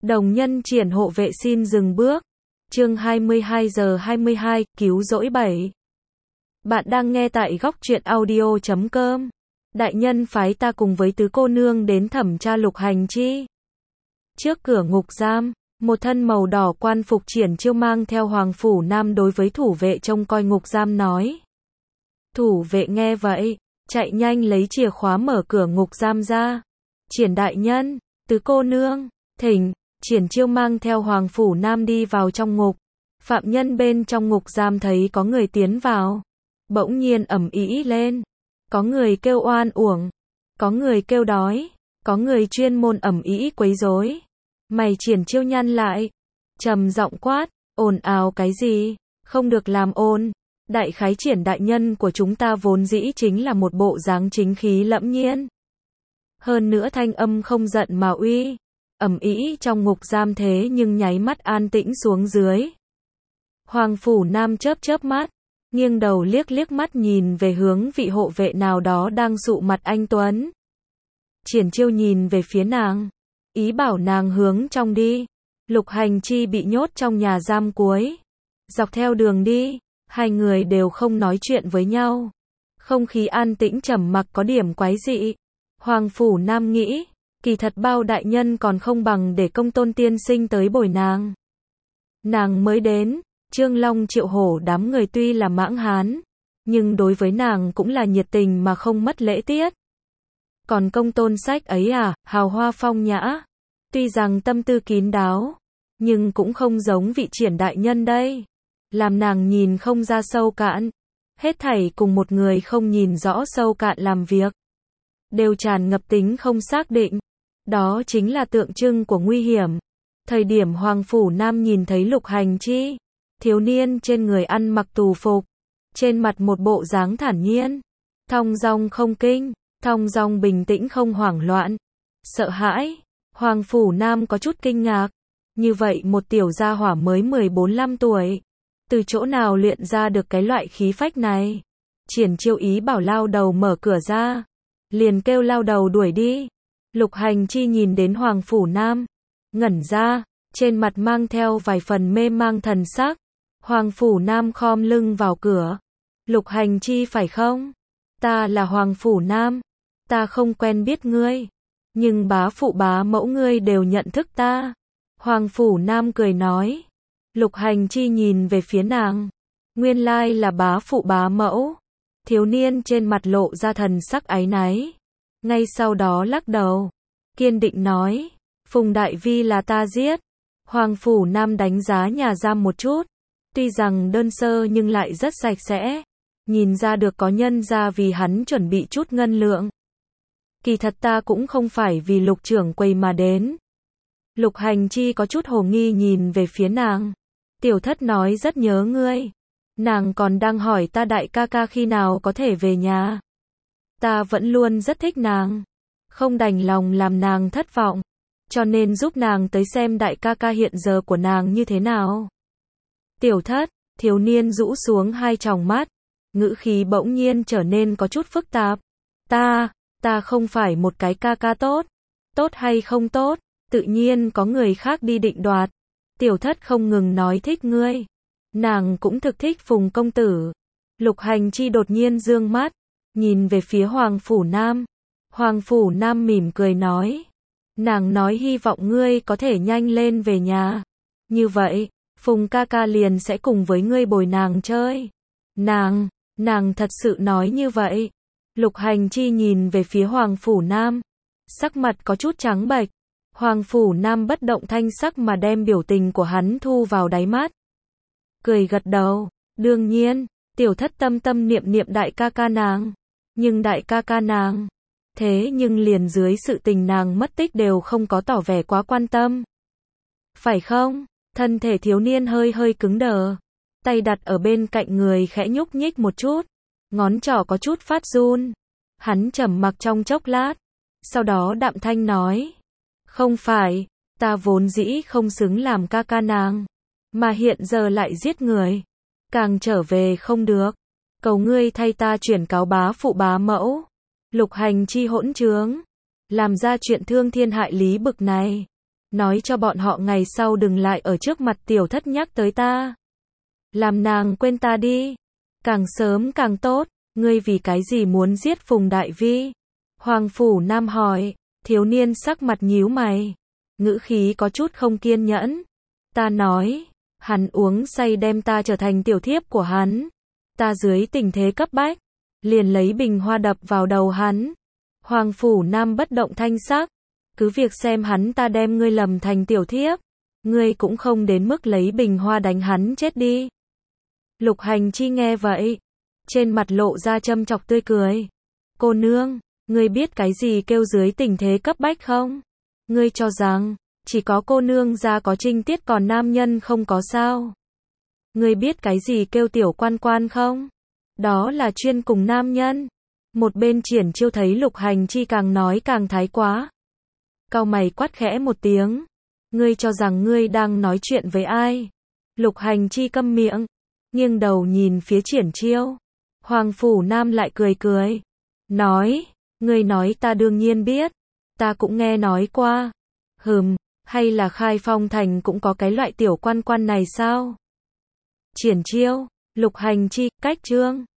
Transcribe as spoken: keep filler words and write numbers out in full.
Đồng nhân triển hộ vệ xin dừng bước. Chương hai mươi hai giờ hai mươi hai, cứu rỗi bảy. Bạn đang nghe tại góc truyện audio chấm com. Đại nhân phái ta cùng với tứ cô nương đến thẩm tra Lục Hành Chi. Trước cửa ngục giam, một thân màu đỏ quan phục Triển Chiêu mang theo Hoàng Phủ Nam đối với thủ vệ trông coi ngục giam nói. Thủ vệ nghe vậy, chạy nhanh lấy chìa khóa mở cửa ngục giam ra. Triển đại nhân, tứ cô nương, thỉnh. Triển Chiêu mang theo Hoàng Phủ Nam đi vào trong ngục. Phạm nhân bên trong ngục giam thấy có người tiến vào, bỗng nhiên ầm ĩ lên. Có người kêu oan uổng, có người kêu đói, có người chuyên môn ầm ĩ quấy rối. Mày Triển Chiêu nhăn lại, trầm giọng quát, ồn ào cái gì, không được làm ồn. Đại khái Triển đại nhân của chúng ta vốn dĩ chính là một bộ dáng chính khí lẫm nhiên. Hơn nữa thanh âm không giận mà uy. Ầm ĩ trong ngục giam thế nhưng nháy mắt an tĩnh xuống dưới. Hoàng Phủ Nam chớp chớp mắt, nghiêng đầu liếc liếc mắt nhìn về hướng vị hộ vệ nào đó đang dụ mặt anh tuấn. Triển Chiêu nhìn về phía nàng, ý bảo nàng hướng trong đi. Lục Hành Chi bị nhốt trong nhà giam cuối. Dọc theo đường đi, hai người đều không nói chuyện với nhau. Không khí an tĩnh trầm mặc có điểm quái dị. Hoàng Phủ Nam nghĩ, kỳ thật bao đại nhân còn không bằng để Công Tôn tiên sinh tới bồi nàng. Nàng mới đến, Trương Long Triệu Hổ đám người tuy là mãng hán, nhưng đối với nàng cũng là nhiệt tình mà không mất lễ tiết. Còn Công Tôn sách ấy à, hào hoa phong nhã, tuy rằng tâm tư kín đáo, nhưng cũng không giống vị Triển đại nhân đây. Làm nàng nhìn không ra sâu cạn, hết thảy cùng một người không nhìn rõ sâu cạn làm việc, đều tràn ngập tính không xác định. Đó chính là tượng trưng của nguy hiểm. Thời điểm Hoàng Phủ Nam nhìn thấy Lục Hành Chi, thiếu niên trên người ăn mặc tù phục, trên mặt một bộ dáng thản nhiên, thong dong không kinh, thong dong bình tĩnh không hoảng loạn, sợ hãi. Hoàng Phủ Nam có chút kinh ngạc, như vậy một tiểu gia hỏa mới mười bốn lăm tuổi, từ chỗ nào luyện ra được cái loại khí phách này. Triển Chiêu ý bảo lao đầu mở cửa ra, liền kêu lao đầu đuổi đi. Lục Hành Chi nhìn đến Hoàng Phủ Nam, ngẩn ra, trên mặt mang theo vài phần mê mang thần sắc. Hoàng Phủ Nam khom lưng vào cửa. Lục Hành Chi phải không? Ta là Hoàng Phủ Nam. Ta không quen biết ngươi, nhưng bá phụ bá mẫu ngươi đều nhận thức ta. Hoàng Phủ Nam cười nói. Lục Hành Chi nhìn về phía nàng. Nguyên lai là bá phụ bá mẫu. Thiếu niên trên mặt lộ ra thần sắc áy náy. Ngay sau đó lắc đầu, kiên định nói, Phùng Đại Vi là ta giết. Hoàng Phủ Nam đánh giá nhà giam một chút, tuy rằng đơn sơ nhưng lại rất sạch sẽ, nhìn ra được có nhân ra vì hắn chuẩn bị chút ngân lượng. Kỳ thật ta cũng không phải vì Lục trưởng quầy mà đến. Lục Hành Chi có chút hồ nghi nhìn về phía nàng. Tiểu thất nói rất nhớ ngươi. Nàng còn đang hỏi ta đại ca ca khi nào có thể về nhà. Ta vẫn luôn rất thích nàng, không đành lòng làm nàng thất vọng, cho nên giúp nàng tới xem đại ca ca hiện giờ của nàng như thế nào. Tiểu thất, thiếu niên rũ xuống hai tròng mắt, ngữ khí bỗng nhiên trở nên có chút phức tạp. Ta, ta không phải một cái ca ca tốt, tốt hay không tốt, tự nhiên có người khác đi định đoạt. Tiểu thất không ngừng nói thích ngươi, nàng cũng thực thích Phùng công tử. Lục Hành Chi đột nhiên dương mắt, nhìn về phía Hoàng Phủ Nam. Hoàng Phủ Nam mỉm cười nói. Nàng nói hy vọng ngươi có thể nhanh lên về nhà. Như vậy, Phùng ca ca liền sẽ cùng với ngươi bồi nàng chơi. Nàng, nàng thật sự nói như vậy. Lục Hành Chi nhìn về phía Hoàng Phủ Nam. Sắc mặt có chút trắng bệch. Hoàng Phủ Nam bất động thanh sắc mà đem biểu tình của hắn thu vào đáy mắt. Cười gật đầu. Đương nhiên, tiểu thất tâm tâm niệm niệm đại ca ca nàng. Nhưng đại ca ca nàng, thế nhưng liền dưới sự tình nàng mất tích đều không có tỏ vẻ quá quan tâm. Phải không? Thân thể thiếu niên hơi hơi cứng đờ, tay đặt ở bên cạnh người khẽ nhúc nhích một chút, ngón trỏ có chút phát run. Hắn trầm mặc trong chốc lát, sau đó đạm thanh nói, không phải, ta vốn dĩ không xứng làm ca ca nàng, mà hiện giờ lại giết người, càng trở về không được. Cầu ngươi thay ta chuyển cáo bá phụ bá mẫu. Lục Hành Chi hỗn trướng, làm ra chuyện thương thiên hại lý bực này. nói cho bọn họ ngày sau đừng lại ở trước mặt tiểu thất nhắc tới ta. Làm nàng quên ta đi. Càng sớm càng tốt, ngươi vì cái gì muốn giết Phùng Đại Vi? Hoàng Phủ Nam hỏi, thiếu niên sắc mặt nhíu mày, ngữ khí có chút không kiên nhẫn. Ta nói, hắn uống say đem ta trở thành tiểu thiếp của hắn. Ta dưới tình thế cấp bách, liền lấy bình hoa đập vào đầu hắn. Hoàng Phủ Nam bất động thanh sắc, cứ việc xem hắn ta đem ngươi lầm thành tiểu thiếp, ngươi cũng không đến mức lấy bình hoa đánh hắn chết đi. Lục Hành Chi nghe vậy, trên mặt lộ ra châm chọc tươi cười. Cô nương, ngươi biết cái gì kêu dưới tình thế cấp bách không? Ngươi cho rằng, chỉ có cô nương ra có trinh tiết còn nam nhân không có sao? Ngươi biết cái gì kêu tiểu quan quan không? Đó là chuyên cùng nam nhân. Một bên Triển Chiêu thấy Lục Hành Chi càng nói càng thái quá. Cau mày quát khẽ một tiếng. Ngươi cho rằng ngươi đang nói chuyện với ai? Lục Hành Chi câm miệng, nghiêng đầu nhìn phía Triển Chiêu. Hoàng Phủ Nam lại cười cười. Nói, ngươi nói ta đương nhiên biết. Ta cũng nghe nói qua. Hừm, hay là Khai Phong Thành cũng có cái loại tiểu quan quan này sao? Triển Chiêu, Lục Hành Chi, cách chương.